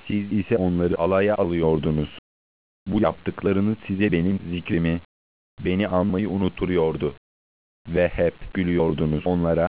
Siz ise onları alaya alıyordunuz. Bu yaptıklarınız size benim zikrimi, beni anmayı unutturuyordu. Ve hep gülüyordunuz onlara,